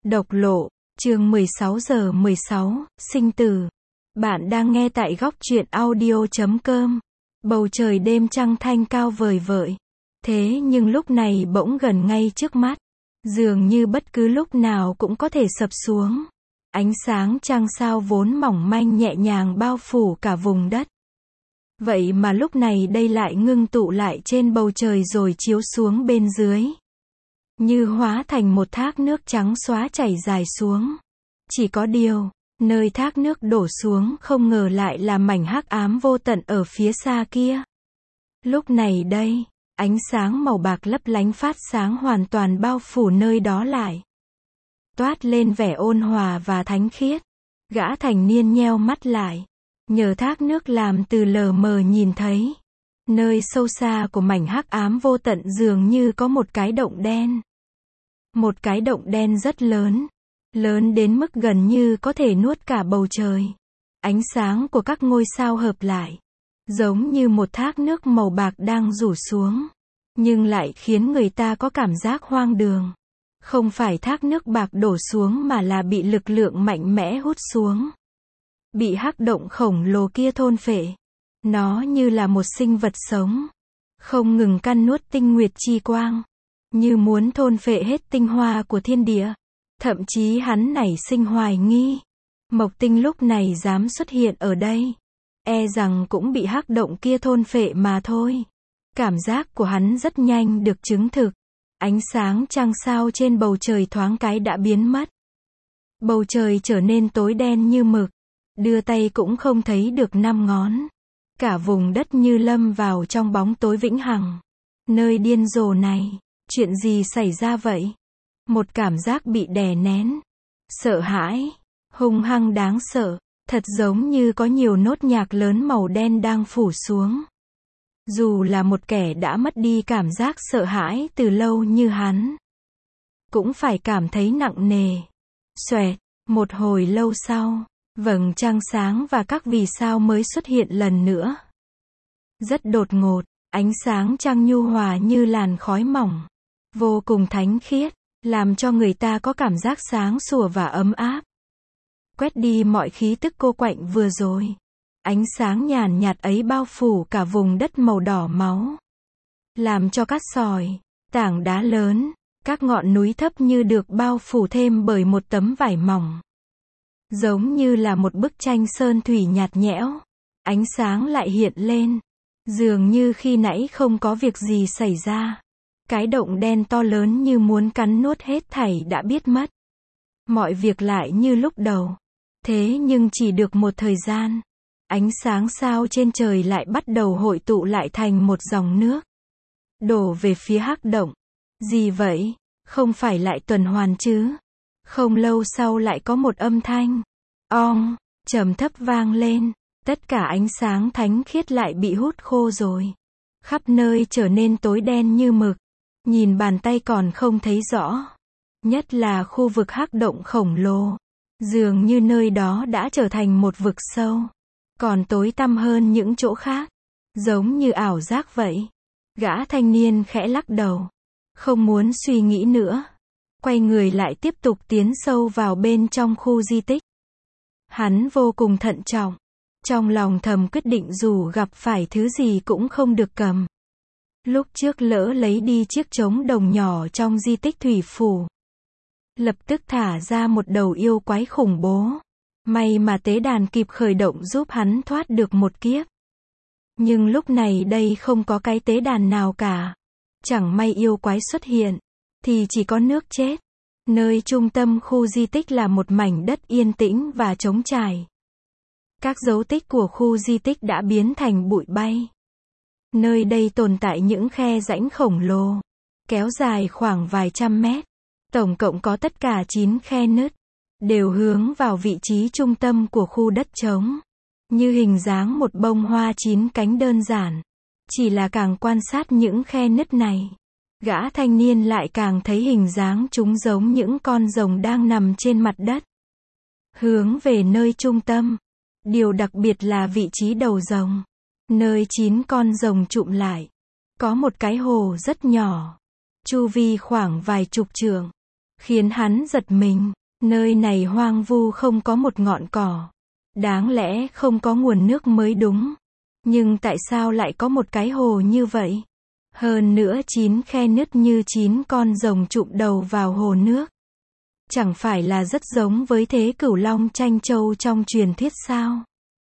Độc lộ, chương 16 giờ 16, sinh tử. Bạn đang nghe tại góc truyện audio.com. Bầu trời đêm trăng thanh cao vời vợi. Thế nhưng lúc này bỗng gần ngay trước mắt. Dường như bất cứ lúc nào cũng có thể sập xuống. Ánh sáng trăng sao vốn mỏng manh nhẹ nhàng bao phủ cả vùng đất. Vậy mà lúc này đây lại ngưng tụ lại trên bầu trời rồi chiếu xuống bên dưới. Như hóa thành một thác nước trắng xóa chảy dài xuống. Chỉ có điều, nơi thác nước đổ xuống không ngờ lại là mảnh hắc ám vô tận ở phía xa kia. Lúc này đây, ánh sáng màu bạc lấp lánh phát sáng hoàn toàn bao phủ nơi đó lại. Toát lên vẻ ôn hòa và thánh khiết. Gã thành niên nheo mắt lại. Nhờ thác nước làm từ lờ mờ nhìn thấy. Nơi sâu xa của mảnh hắc ám vô tận dường như có một cái động đen. Một cái động đen rất lớn. Lớn đến mức gần như có thể nuốt cả bầu trời. Ánh sáng của các ngôi sao hợp lại. Giống như một thác nước màu bạc đang rủ xuống. Nhưng lại khiến người ta có cảm giác hoang đường. Không phải thác nước bạc đổ xuống mà là bị lực lượng mạnh mẽ hút xuống. Bị hắc động khổng lồ kia thôn phệ. Nó như là một sinh vật sống. Không ngừng căn nuốt tinh nguyệt chi quang. Như muốn thôn phệ hết tinh hoa của thiên địa. Thậm chí hắn nảy sinh hoài nghi. Mộc Tinh lúc này dám xuất hiện ở đây. E rằng cũng bị hắc động kia thôn phệ mà thôi. Cảm giác của hắn rất nhanh được chứng thực. Ánh sáng trăng sao trên bầu trời thoáng cái đã biến mất. Bầu trời trở nên tối đen như mực. Đưa tay cũng không thấy được 5 ngón. Cả vùng đất như lâm vào trong bóng tối vĩnh hằng. Nơi điên rồ này, chuyện gì xảy ra vậy? Một cảm giác bị đè nén. Sợ hãi. Hung hăng đáng sợ. Thật giống như có nhiều nốt nhạc lớn màu đen đang phủ xuống. Dù là một kẻ đã mất đi cảm giác sợ hãi từ lâu như hắn. Cũng phải cảm thấy nặng nề. Xoẹt. Một hồi lâu sau. Vầng trăng sáng và các vì sao mới xuất hiện lần nữa. Rất đột ngột. Ánh sáng trăng nhu hòa như làn khói mỏng. Vô cùng thánh khiết. Làm cho người ta có cảm giác sáng sủa và ấm áp. Quét đi mọi khí tức cô quạnh vừa rồi. Ánh sáng nhàn nhạt ấy bao phủ cả vùng đất màu đỏ máu. Làm cho cát sỏi, tảng đá lớn, các ngọn núi thấp như được bao phủ thêm bởi một tấm vải mỏng. Giống như là một bức tranh sơn thủy nhạt nhẽo. Ánh sáng lại hiện lên. Dường như khi nãy không có việc gì xảy ra. Cái động đen to lớn như muốn cắn nuốt hết thảy đã biết mất. Mọi việc lại như lúc đầu. Thế nhưng chỉ được một thời gian. Ánh sáng sao trên trời lại bắt đầu hội tụ lại thành một dòng nước. Đổ về phía hắc động. Gì vậy? Không phải lại tuần hoàn chứ? Không lâu sau lại có một âm thanh. Ong, trầm thấp vang lên. Tất cả ánh sáng thánh khiết lại bị hút khô rồi. Khắp nơi trở nên tối đen như mực. Nhìn bàn tay còn không thấy rõ. Nhất là khu vực hắc động khổng lồ. Dường như nơi đó đã trở thành một vực sâu. Còn tối tăm hơn những chỗ khác. Giống như ảo giác vậy. Gã thanh niên khẽ lắc đầu. Không muốn suy nghĩ nữa. Quay người lại tiếp tục tiến sâu vào bên trong khu di tích. Hắn vô cùng thận trọng. Trong lòng thầm quyết định dù gặp phải thứ gì cũng không được cầm. Lúc trước lỡ lấy đi chiếc trống đồng nhỏ trong di tích thủy phủ. Lập tức thả ra một đầu yêu quái khủng bố. May mà tế đàn kịp khởi động giúp hắn thoát được một kiếp. Nhưng lúc này đây không có cái tế đàn nào cả. Chẳng may yêu quái xuất hiện. Thì chỉ có nước chết. Nơi trung tâm khu di tích là một mảnh đất yên tĩnh và trống trải. Các dấu tích của khu di tích đã biến thành bụi bay. Nơi đây tồn tại những khe rãnh khổng lồ. Kéo dài khoảng vài trăm mét. Tổng cộng có tất cả 9 khe nứt. Đều hướng vào vị trí trung tâm của khu đất trống. Như hình dáng một bông hoa 9 cánh đơn giản. Chỉ là càng quan sát những khe nứt này. Gã thanh niên lại càng thấy hình dáng chúng giống những con rồng đang nằm trên mặt đất. Hướng về nơi trung tâm. Điều đặc biệt là vị trí đầu rồng. Nơi 9 con rồng chụm lại. Có một cái hồ rất nhỏ. Chu vi khoảng vài chục trượng. khiến hắn giật mình. Nơi này hoang vu không có một ngọn cỏ. Đáng lẽ không có nguồn nước mới đúng. Nhưng tại sao lại có một cái hồ như vậy? Hơn nữa 9 khe nứt như 9 con rồng chụm đầu vào hồ nước. Chẳng phải là rất giống với thế Cửu Long Tranh Châu trong truyền thuyết sao?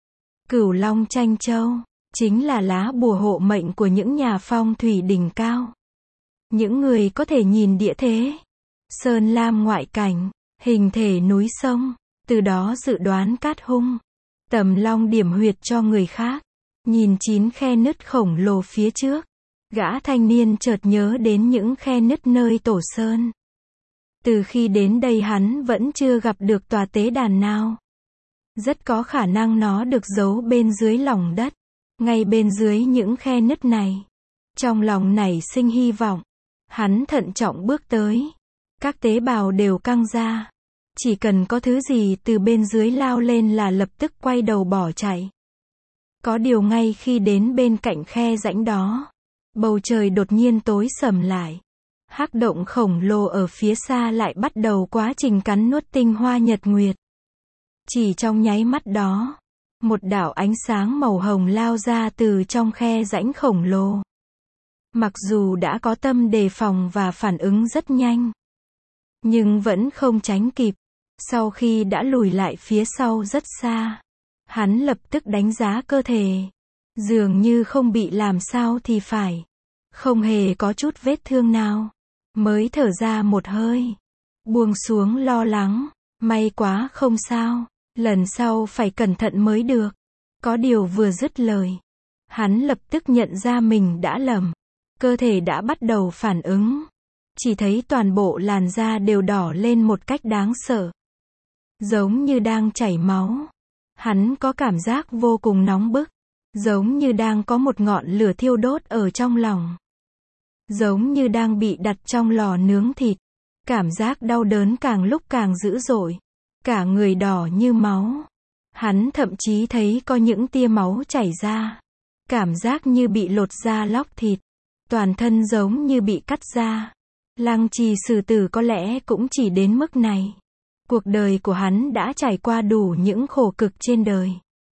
Cửu Long Tranh Châu chính là lá bùa hộ mệnh của những nhà phong thủy đỉnh cao. Những người có thể nhìn địa thế, sơn lam ngoại cảnh, hình thể núi sông, từ đó dự đoán cát hung, tầm long điểm huyệt cho người khác. Nhìn 9 khe nứt khổng lồ phía trước, gã thanh niên chợt nhớ đến những khe nứt nơi tổ sơn. Từ khi đến đây hắn vẫn chưa gặp được tòa tế đàn nào. Rất có khả năng nó được giấu bên dưới lòng đất, ngay bên dưới những khe nứt này. Trong lòng nảy sinh hy vọng, hắn thận trọng bước tới. Các tế bào đều căng ra. Chỉ cần có thứ gì từ bên dưới lao lên là lập tức quay đầu bỏ chạy. Có điều ngay khi đến bên cạnh khe rãnh đó, bầu trời đột nhiên tối sầm lại. Hắc động khổng lồ ở phía xa lại bắt đầu quá trình cắn nuốt tinh hoa nhật nguyệt. Chỉ trong nháy mắt đó, một đạo ánh sáng màu hồng lao ra từ trong khe rãnh khổng lồ. Mặc dù đã có tâm đề phòng và phản ứng rất nhanh, nhưng vẫn không tránh kịp. Sau khi đã lùi lại phía sau rất xa, hắn lập tức đánh giá cơ thể. Dường như không bị làm sao thì phải. Không hề có chút vết thương nào. Mới thở ra một hơi. Buông xuống lo lắng. May quá không sao. Lần sau phải cẩn thận mới được. Có điều vừa dứt lời, hắn lập tức nhận ra mình đã lầm. Cơ thể đã bắt đầu phản ứng. Chỉ thấy toàn bộ làn da đều đỏ lên một cách đáng sợ. Giống như đang chảy máu. Hắn có cảm giác vô cùng nóng bức. Giống như đang có một ngọn lửa thiêu đốt ở trong lòng. Giống như đang bị đặt trong lò nướng thịt. Cảm giác đau đớn càng lúc càng dữ dội. Cả người đỏ như máu. Hắn thậm chí thấy có những tia máu chảy ra. Cảm giác như bị lột da lóc thịt. Toàn thân giống như bị cắt ra. Lăng Trì Sử Tử có lẽ cũng chỉ đến mức này. Cuộc đời của hắn đã trải qua đủ những khổ cực trên đời.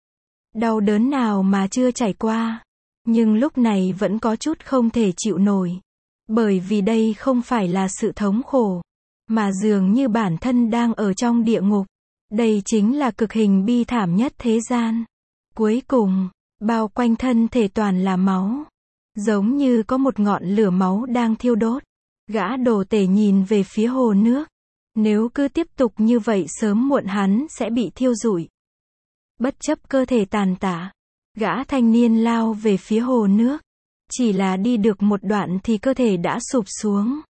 Đau đớn nào mà chưa trải qua. Nhưng lúc này vẫn có chút không thể chịu nổi. Bởi vì đây không phải là sự thống khổ, mà dường như bản thân đang ở trong địa ngục. Đây chính là cực hình bi thảm nhất thế gian. Cuối cùng, bao quanh thân thể toàn là máu. Giống như có một ngọn lửa máu đang thiêu đốt. Gã đồ tể nhìn về phía hồ nước. Nếu cứ tiếp tục như vậy sớm muộn hắn sẽ bị thiêu rụi. Bất chấp cơ thể tàn tả, gã thanh niên lao về phía hồ nước. Chỉ là đi được một đoạn thì cơ thể đã sụp xuống.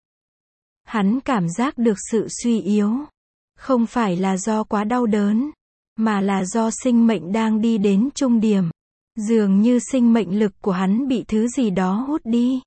Hắn cảm giác được sự suy yếu. Không phải là do quá đau đớn, mà là do sinh mệnh đang đi đến trung điểm. Dường như sinh mệnh lực của hắn bị thứ gì đó hút đi.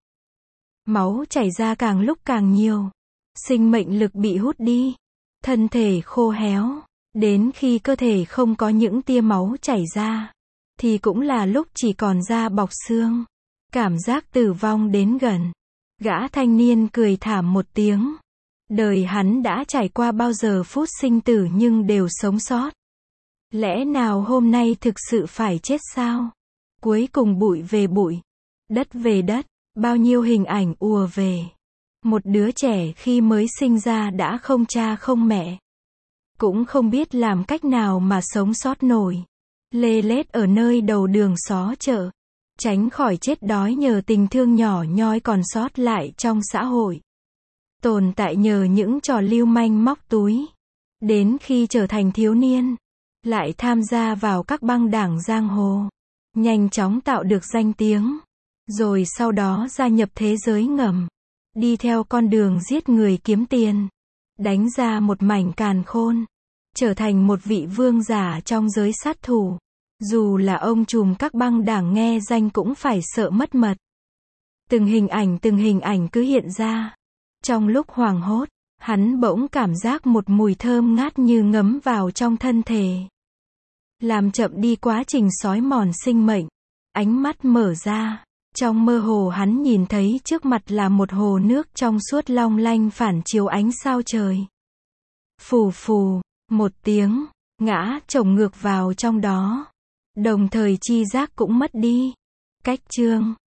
Máu chảy ra càng lúc càng nhiều. Sinh mệnh lực bị hút đi. Thân thể khô héo. Đến khi cơ thể không có những tia máu chảy ra, thì cũng là lúc chỉ còn da bọc xương. Cảm giác tử vong đến gần. Gã thanh niên cười thảm một tiếng. Đời hắn đã trải qua bao giờ phút sinh tử nhưng đều sống sót. Lẽ nào hôm nay thực sự phải chết sao? Cuối cùng bụi về bụi, đất về đất, bao nhiêu hình ảnh ùa về. Một đứa trẻ khi mới sinh ra đã không cha không mẹ. Cũng không biết làm cách nào mà sống sót nổi. Lê lết ở nơi đầu đường xó chợ. Tránh khỏi chết đói nhờ tình thương nhỏ nhoi còn sót lại trong xã hội. Tồn tại nhờ những trò lưu manh móc túi. Đến khi trở thành thiếu niên, lại tham gia vào các băng đảng giang hồ. Nhanh chóng tạo được danh tiếng. Rồi sau đó gia nhập thế giới ngầm. Đi theo con đường giết người kiếm tiền. Đánh ra một mảnh càn khôn. Trở thành một vị vương giả trong giới sát thủ. Dù là ông trùm các băng đảng nghe danh cũng phải sợ mất mật. Từng hình ảnh cứ hiện ra. Trong lúc hoảng hốt, hắn bỗng cảm giác một mùi thơm ngát như ngấm vào trong thân thể. Làm chậm đi quá trình xói mòn sinh mệnh. Ánh mắt mở ra. Trong mơ hồ hắn nhìn thấy trước mặt là một hồ nước trong suốt long lanh phản chiếu ánh sao trời. Phù phù, một tiếng, ngã chồng ngược vào trong đó. Đồng thời chi giác cũng mất đi. Cách chương